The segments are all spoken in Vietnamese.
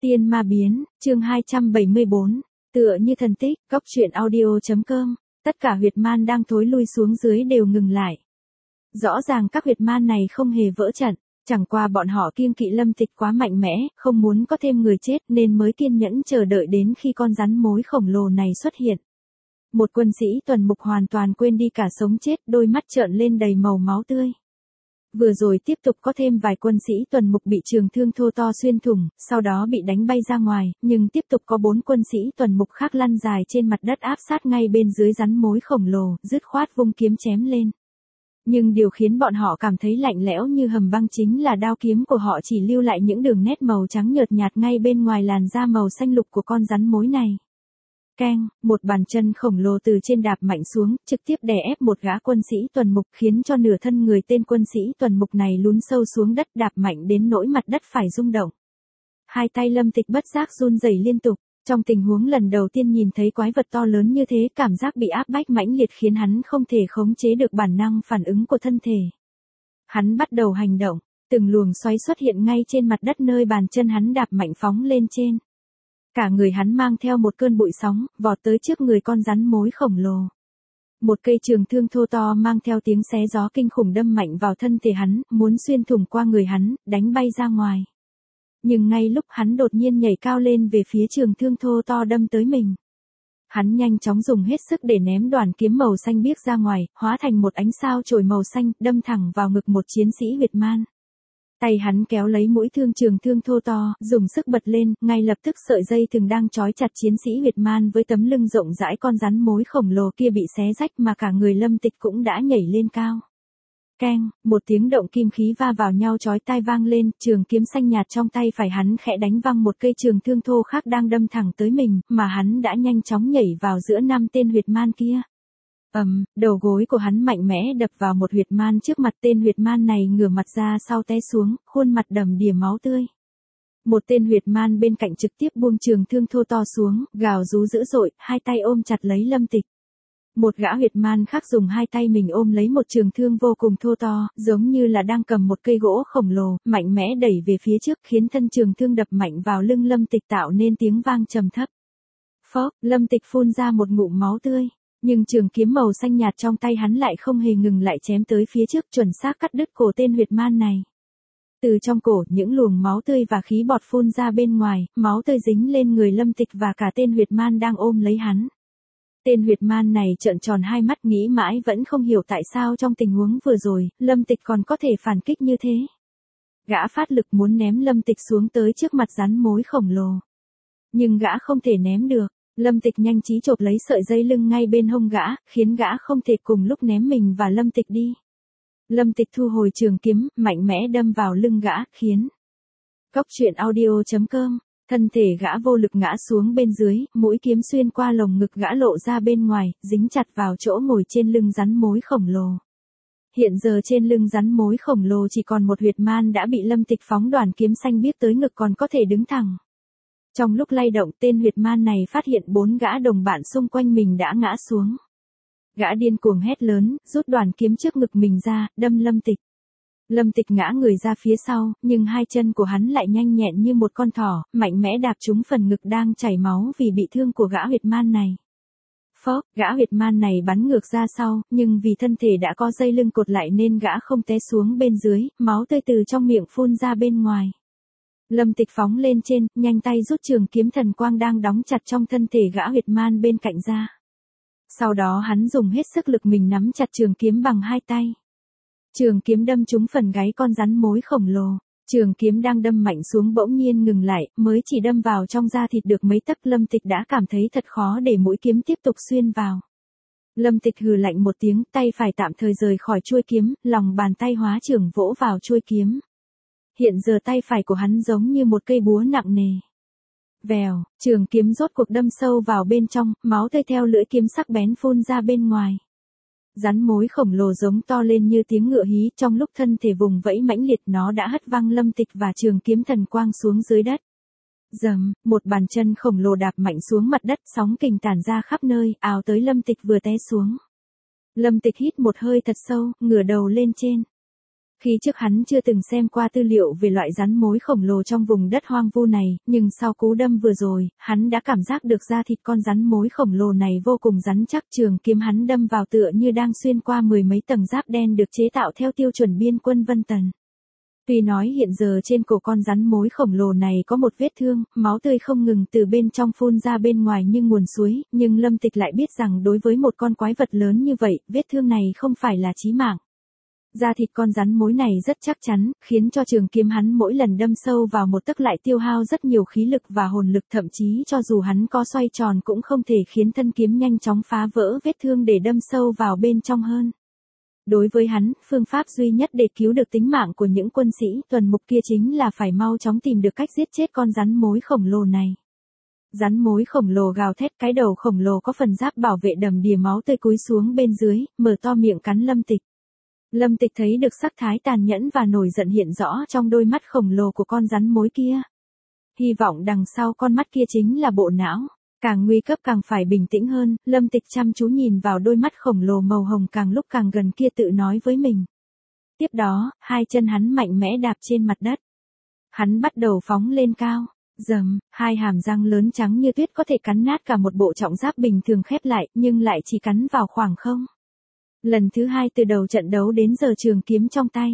Tiên ma biến, chương 274, tựa như thần tích, cóc truyện audio.com, tất cả huyệt man đang thối lui xuống dưới đều ngừng lại. Rõ ràng các huyệt man này không hề vỡ trận, chẳng qua bọn họ kiêng kỵ Lâm Tịch quá mạnh mẽ, không muốn có thêm người chết nên mới kiên nhẫn chờ đợi đến khi con rắn mối khổng lồ này xuất hiện. Một quân sĩ tuần mục hoàn toàn quên đi cả sống chết, đôi mắt trợn lên đầy màu máu tươi. Vừa rồi tiếp tục có thêm vài quân sĩ tuần mục bị trường thương thô to xuyên thủng, sau đó bị đánh bay ra ngoài, nhưng tiếp tục có 4 quân sĩ tuần mục khác lăn dài trên mặt đất áp sát ngay bên dưới rắn mối khổng lồ, dứt khoát vung kiếm chém lên. Nhưng điều khiến bọn họ cảm thấy lạnh lẽo như hầm băng chính là đao kiếm của họ chỉ lưu lại những đường nét màu trắng nhợt nhạt ngay bên ngoài làn da màu xanh lục của con rắn mối này. Keng, một bàn chân khổng lồ từ trên đạp mạnh xuống, trực tiếp đè ép một gã quân sĩ tuần mục khiến cho nửa thân người tên quân sĩ tuần mục này lún sâu xuống đất đạp mạnh đến nỗi mặt đất phải rung động. Hai tay Lâm Tịch bất giác run rẩy liên tục, trong tình huống lần đầu tiên nhìn thấy quái vật to lớn như thế cảm giác bị áp bách mãnh liệt khiến hắn không thể khống chế được bản năng phản ứng của thân thể. Hắn bắt đầu hành động, từng luồng xoáy xuất hiện ngay trên mặt đất nơi bàn chân hắn đạp mạnh phóng lên trên. Cả người hắn mang theo một cơn bụi sóng, vọt tới trước người con rắn mối khổng lồ. Một cây trường thương thô to mang theo tiếng xé gió kinh khủng đâm mạnh vào thân thể hắn, muốn xuyên thủng qua người hắn, đánh bay ra ngoài. Nhưng ngay lúc hắn đột nhiên nhảy cao lên về phía trường thương thô to đâm tới mình. Hắn nhanh chóng dùng hết sức để ném đoàn kiếm màu xanh biếc ra ngoài, hóa thành một ánh sao chổi màu xanh, đâm thẳng vào ngực một chiến sĩ huyệt man. Tay hắn kéo lấy mũi thương trường thương thô to, dùng sức bật lên, ngay lập tức sợi dây thừng đang trói chặt chiến sĩ huyệt man với tấm lưng rộng rãi con rắn mối khổng lồ kia bị xé rách mà cả người Lâm Tịch cũng đã nhảy lên cao. Keng, một tiếng động kim khí va vào nhau chói tai vang lên, trường kiếm xanh nhạt trong tay phải hắn khẽ đánh văng một cây trường thương thô khác đang đâm thẳng tới mình, mà hắn đã nhanh chóng nhảy vào giữa 5 tên huyệt man kia. Đầu gối của hắn mạnh mẽ đập vào một huyệt man trước mặt, tên huyệt man này ngửa mặt ra sau té xuống, khuôn mặt đầm đìa máu tươi. Một tên huyệt man bên cạnh trực tiếp buông trường thương thô to xuống, gào rú dữ dội, hai tay ôm chặt lấy Lâm Tịch. Một gã huyệt man khác dùng hai tay mình ôm lấy một trường thương vô cùng thô to, giống như là đang cầm một cây gỗ khổng lồ, mạnh mẽ đẩy về phía trước khiến thân trường thương đập mạnh vào lưng Lâm Tịch tạo nên tiếng vang trầm thấp. Phốc, Lâm Tịch phun ra một ngụm máu tươi. Nhưng trường kiếm màu xanh nhạt trong tay hắn lại không hề ngừng lại chém tới phía trước, chuẩn xác cắt đứt cổ tên huyệt man này. Từ trong cổ, những luồng máu tươi và khí bọt phun ra bên ngoài, máu tươi dính lên người Lâm Tịch và cả tên huyệt man đang ôm lấy hắn. Tên huyệt man này trợn tròn hai mắt nghĩ mãi vẫn không hiểu tại sao trong tình huống vừa rồi, Lâm Tịch còn có thể phản kích như thế. Gã phát lực muốn ném Lâm Tịch xuống tới trước mặt rắn mối khổng lồ. Nhưng gã không thể ném được. Lâm Tịch nhanh trí chộp lấy sợi dây lưng ngay bên hông gã, khiến gã không thể cùng lúc ném mình và Lâm Tịch đi. Lâm Tịch thu hồi trường kiếm, mạnh mẽ đâm vào lưng gã, khiến cóc truyện audio.com, thân thể gã vô lực ngã xuống bên dưới, mũi kiếm xuyên qua lồng ngực gã lộ ra bên ngoài, dính chặt vào chỗ ngồi trên lưng rắn mối khổng lồ. Hiện giờ trên lưng rắn mối khổng lồ chỉ còn một huyệt man đã bị Lâm Tịch phóng đoàn kiếm xanh biếc tới ngực còn có thể đứng thẳng. Trong lúc lay động, tên huyệt man này phát hiện 4 gã đồng bạn xung quanh mình đã ngã xuống. Gã điên cuồng hét lớn, rút đoàn kiếm trước ngực mình ra, đâm Lâm Tịch. Lâm Tịch ngã người ra phía sau, nhưng hai chân của hắn lại nhanh nhẹn như một con thỏ, mạnh mẽ đạp trúng phần ngực đang chảy máu vì bị thương của gã huyệt man này. Phốc, gã huyệt man này bắn ngược ra sau, nhưng vì thân thể đã có dây lưng cột lại nên gã không té xuống bên dưới, máu tươi từ trong miệng phun ra bên ngoài. Lâm Tịch phóng lên trên, nhanh tay rút trường kiếm thần quang đang đóng chặt trong thân thể gã huyệt man bên cạnh ra. Sau đó hắn dùng hết sức lực mình nắm chặt trường kiếm bằng hai tay. Trường kiếm đâm trúng phần gáy con rắn mối khổng lồ. Trường kiếm đang đâm mạnh xuống bỗng nhiên ngừng lại, mới chỉ đâm vào trong da thịt được mấy tấc, Lâm Tịch đã cảm thấy thật khó để mũi kiếm tiếp tục xuyên vào. Lâm Tịch hừ lạnh một tiếng, tay phải tạm thời rời khỏi chuôi kiếm, lòng bàn tay hóa trưởng vỗ vào chuôi kiếm. Hiện giờ tay phải của hắn giống như một cây búa nặng nề. Vèo, trường kiếm rốt cuộc đâm sâu vào bên trong, máu tươi theo lưỡi kiếm sắc bén phun ra bên ngoài. Rắn mối khổng lồ giống to lên như tiếng ngựa hí, trong lúc thân thể vùng vẫy mãnh liệt nó đã hất văng Lâm Tịch và trường kiếm thần quang xuống dưới đất. Dầm, một bàn chân khổng lồ đạp mạnh xuống mặt đất, sóng kình tản ra khắp nơi, ào tới Lâm Tịch vừa té xuống. Lâm Tịch hít một hơi thật sâu, ngửa đầu lên trên. Khi trước hắn chưa từng xem qua tư liệu về loại rắn mối khổng lồ trong vùng đất hoang vu này, nhưng sau cú đâm vừa rồi, hắn đã cảm giác được da thịt con rắn mối khổng lồ này vô cùng rắn chắc. Trường kiếm hắn đâm vào tựa như đang xuyên qua mười mấy tầng giáp đen được chế tạo theo tiêu chuẩn biên quân Vân Tần. Tuy nói hiện giờ trên cổ con rắn mối khổng lồ này có một vết thương, máu tươi không ngừng từ bên trong phun ra bên ngoài như nguồn suối, nhưng Lâm Tịch lại biết rằng đối với một con quái vật lớn như vậy, vết thương này không phải là chí mạng. Da thịt con rắn mối này rất chắc chắn, khiến cho trường kiếm hắn mỗi lần đâm sâu vào một tấc lại tiêu hao rất nhiều khí lực và hồn lực, thậm chí cho dù hắn có xoay tròn cũng không thể khiến thân kiếm nhanh chóng phá vỡ vết thương để đâm sâu vào bên trong hơn. Đối với hắn, phương pháp duy nhất để cứu được tính mạng của những quân sĩ tuần mục kia chính là phải mau chóng tìm được cách giết chết con rắn mối khổng lồ này. Rắn mối khổng lồ gào thét, cái đầu khổng lồ có phần giáp bảo vệ đầm đìa máu tươi cúi xuống bên dưới, mở to miệng cắn Lâm Tịch. Lâm Tịch thấy được sắc thái tàn nhẫn và nổi giận hiện rõ trong đôi mắt khổng lồ của con rắn mối kia. Hy vọng đằng sau con mắt kia chính là bộ não. Càng nguy cấp càng phải bình tĩnh hơn, Lâm Tịch chăm chú nhìn vào đôi mắt khổng lồ màu hồng càng lúc càng gần kia, tự nói với mình. Tiếp đó, hai chân hắn mạnh mẽ đạp trên mặt đất. Hắn bắt đầu phóng lên cao. Rầm, hai hàm răng lớn trắng như tuyết có thể cắn nát cả một bộ trọng giáp bình thường khép lại, nhưng lại chỉ cắn vào khoảng không. Lần thứ hai từ đầu trận đấu đến giờ trường kiếm trong tay.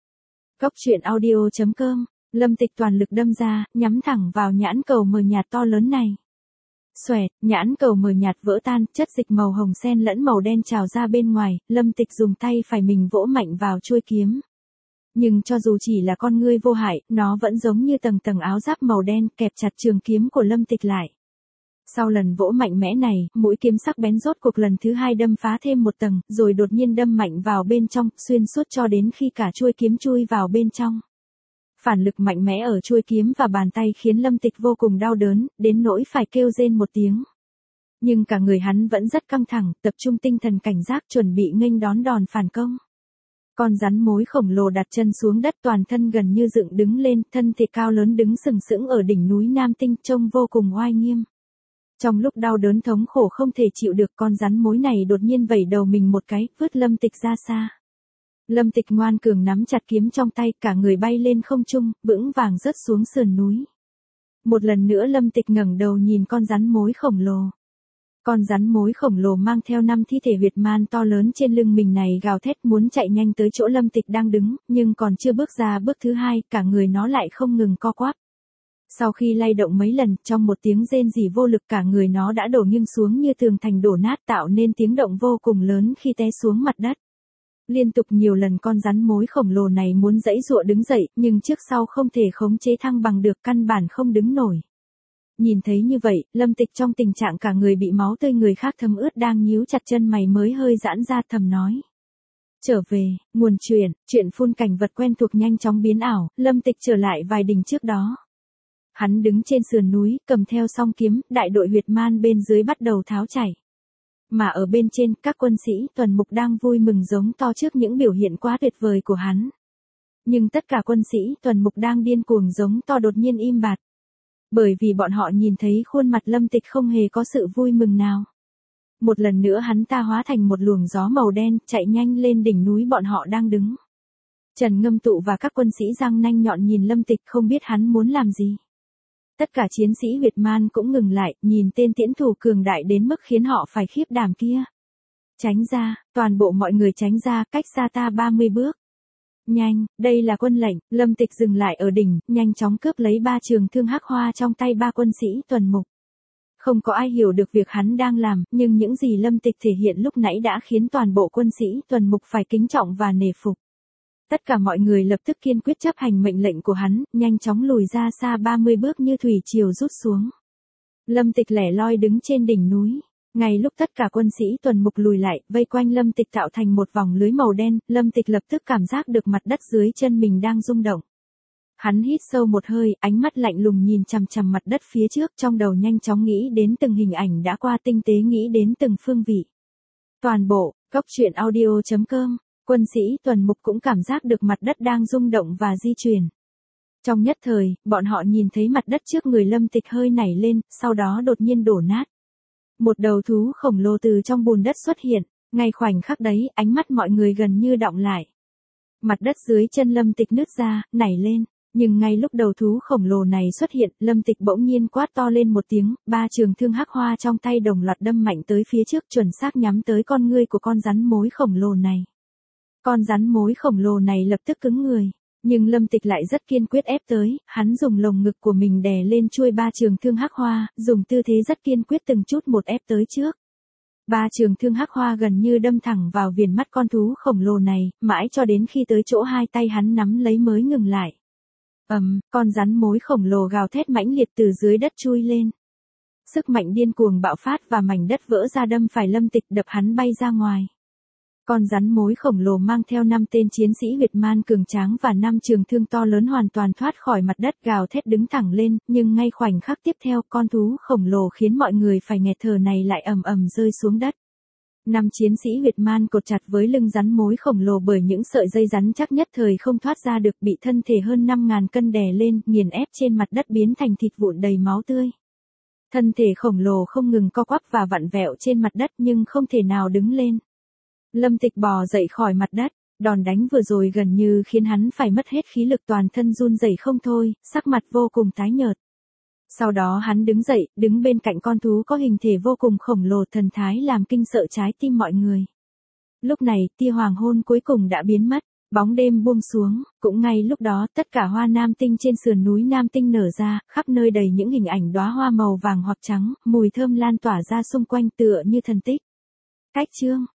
Góc truyện audio.com, Lâm Tịch toàn lực đâm ra, nhắm thẳng vào nhãn cầu mờ nhạt to lớn này. Xoẹt, nhãn cầu mờ nhạt vỡ tan, chất dịch màu hồng xen lẫn màu đen trào ra bên ngoài, Lâm Tịch dùng tay phải mình vỗ mạnh vào chuôi kiếm. Nhưng cho dù chỉ là con ngươi vô hại, nó vẫn giống như tầng tầng áo giáp màu đen kẹp chặt trường kiếm của Lâm Tịch lại. Sau lần vỗ mạnh mẽ này, mũi kiếm sắc bén rốt cuộc lần thứ hai đâm phá thêm một tầng, rồi đột nhiên đâm mạnh vào bên trong, xuyên suốt cho đến khi cả chuôi kiếm chui vào bên trong. Phản lực mạnh mẽ ở chuôi kiếm và bàn tay khiến Lâm Tịch vô cùng đau đớn, đến nỗi phải kêu rên một tiếng. Nhưng cả người hắn vẫn rất căng thẳng, tập trung tinh thần cảnh giác chuẩn bị nghênh đón đòn phản công. Con rắn mối khổng lồ đặt chân xuống đất, toàn thân gần như dựng đứng lên, thân thể cao lớn đứng sừng sững ở đỉnh núi Nam Tinh, trông vô cùng oai nghiêm. Trong lúc đau đớn thống khổ không thể chịu được, con rắn mối này đột nhiên vẩy đầu mình một cái, vứt Lâm Tịch ra xa. Lâm Tịch ngoan cường nắm chặt kiếm trong tay, cả người bay lên không trung, vững vàng rớt xuống sườn núi. Một lần nữa Lâm Tịch ngẩng đầu nhìn con rắn mối khổng lồ. Con rắn mối khổng lồ mang theo 5 thi thể huyệt man to lớn trên lưng mình này gào thét muốn chạy nhanh tới chỗ Lâm Tịch đang đứng, nhưng còn chưa bước ra bước thứ hai, cả người nó lại không ngừng co quắp. Sau khi lay động mấy lần, trong một tiếng rên rỉ vô lực, cả người nó đã đổ nghiêng xuống như tường thành đổ nát, tạo nên tiếng động vô cùng lớn khi té xuống mặt đất. Liên tục nhiều lần con rắn mối khổng lồ này muốn giãy giụa đứng dậy, nhưng trước sau không thể khống chế thăng bằng được, căn bản không đứng nổi. Nhìn thấy như vậy, Lâm Tịch trong tình trạng cả người bị máu tươi người khác thấm ướt đang nhíu chặt chân mày mới hơi giãn ra, thầm nói. Trở về, nguồn chuyện phun cảnh vật quen thuộc nhanh chóng biến ảo, Lâm Tịch trở lại vài đình trước đó. Hắn đứng trên sườn núi, cầm theo song kiếm, đại đội huyệt man bên dưới bắt đầu tháo chảy. Mà ở bên trên, các quân sĩ tuần mục đang vui mừng giống to trước những biểu hiện quá tuyệt vời của hắn. Nhưng tất cả quân sĩ tuần mục đang điên cuồng giống to đột nhiên im bặt. Bởi vì bọn họ nhìn thấy khuôn mặt Lâm Tịch không hề có sự vui mừng nào. Một lần nữa hắn ta hóa thành một luồng gió màu đen, chạy nhanh lên đỉnh núi bọn họ đang đứng. Trần Ngâm Tụ và các quân sĩ răng nanh nhọn nhìn Lâm Tịch không biết hắn muốn làm gì. Tất cả chiến sĩ huyệt man cũng ngừng lại, nhìn tên tiễn thủ cường đại đến mức khiến họ phải khiếp đảm kia. Tránh ra, toàn bộ mọi người tránh ra, cách xa ta 30 bước. Nhanh, đây là quân lệnh. Lâm Tịch dừng lại ở đỉnh, nhanh chóng cướp lấy 3 trường thương hắc hoa trong tay 3 quân sĩ tuần mục. Không có ai hiểu được việc hắn đang làm, nhưng những gì Lâm Tịch thể hiện lúc nãy đã khiến toàn bộ quân sĩ tuần mục phải kính trọng và nể phục. Tất cả mọi người lập tức kiên quyết chấp hành mệnh lệnh của hắn, nhanh chóng lùi ra xa 30 bước như thủy triều rút xuống. Lâm Tịch lẻ loi đứng trên đỉnh núi. Ngay lúc tất cả quân sĩ tuần mục lùi lại, vây quanh Lâm Tịch tạo thành một vòng lưới màu đen, Lâm Tịch lập tức cảm giác được mặt đất dưới chân mình đang rung động. Hắn hít sâu một hơi, ánh mắt lạnh lùng nhìn chằm chằm mặt đất phía trước, trong đầu nhanh chóng nghĩ đến từng hình ảnh đã qua, tinh tế nghĩ đến từng phương vị. Toàn bộ, góc truyện audio.com, quân sĩ tuần mục cũng cảm giác được mặt đất đang rung động và di chuyển. Trong nhất thời, bọn họ nhìn thấy mặt đất trước người Lâm Tịch hơi nảy lên, sau đó đột nhiên đổ nát. Một đầu thú khổng lồ từ trong bùn đất xuất hiện, ngay khoảnh khắc đấy, ánh mắt mọi người gần như đọng lại. Mặt đất dưới chân Lâm Tịch nứt ra, nảy lên. Nhưng ngay lúc đầu thú khổng lồ này xuất hiện, Lâm Tịch bỗng nhiên quát to lên một tiếng, 3 trường thương hắc hoa trong tay đồng loạt đâm mạnh tới phía trước, chuẩn xác nhắm tới con ngươi của con rắn mối khổng lồ này. Con rắn mối khổng lồ này lập tức cứng người, nhưng Lâm Tịch lại rất kiên quyết ép tới, hắn dùng lồng ngực của mình đè lên chuôi 3 trường thương hắc hoa, dùng tư thế rất kiên quyết từng chút một ép tới trước. 3 trường thương hắc hoa gần như đâm thẳng vào viền mắt con thú khổng lồ này, mãi cho đến khi tới chỗ hai tay hắn nắm lấy mới ngừng lại. Con rắn mối khổng lồ gào thét mãnh liệt từ dưới đất chui lên. Sức mạnh điên cuồng bạo phát và mảnh đất vỡ ra đâm phải Lâm Tịch, đập hắn bay ra ngoài. Con rắn mối khổng lồ mang theo 5 tên chiến sĩ huyệt man cường tráng và 5 trường thương to lớn hoàn toàn thoát khỏi mặt đất, gào thét đứng thẳng lên, nhưng ngay khoảnh khắc tiếp theo, con thú khổng lồ khiến mọi người phải nghẹt thở này lại ầm ầm rơi xuống đất. 5 chiến sĩ huyệt man cột chặt với lưng rắn mối khổng lồ bởi những sợi dây rắn chắc nhất thời không thoát ra được, bị thân thể hơn 5.000 cân đè lên, nghiền ép trên mặt đất biến thành thịt vụn đầy máu tươi. Thân thể khổng lồ không ngừng co quắp và vặn vẹo trên mặt đất nhưng không thể nào đứng lên. Lâm Tịch bò dậy khỏi mặt đất, đòn đánh vừa rồi gần như khiến hắn phải mất hết khí lực, toàn thân run rẩy không thôi, sắc mặt vô cùng tái nhợt. Sau đó hắn đứng dậy, đứng bên cạnh con thú có hình thể vô cùng khổng lồ, thần thái làm kinh sợ trái tim mọi người. Lúc này, tia hoàng hôn cuối cùng đã biến mất, bóng đêm buông xuống, cũng ngay lúc đó tất cả hoa nam tinh trên sườn núi Nam Tinh nở ra, khắp nơi đầy những hình ảnh đóa hoa màu vàng hoặc trắng, mùi thơm lan tỏa ra xung quanh tựa như thần tích. Cách chương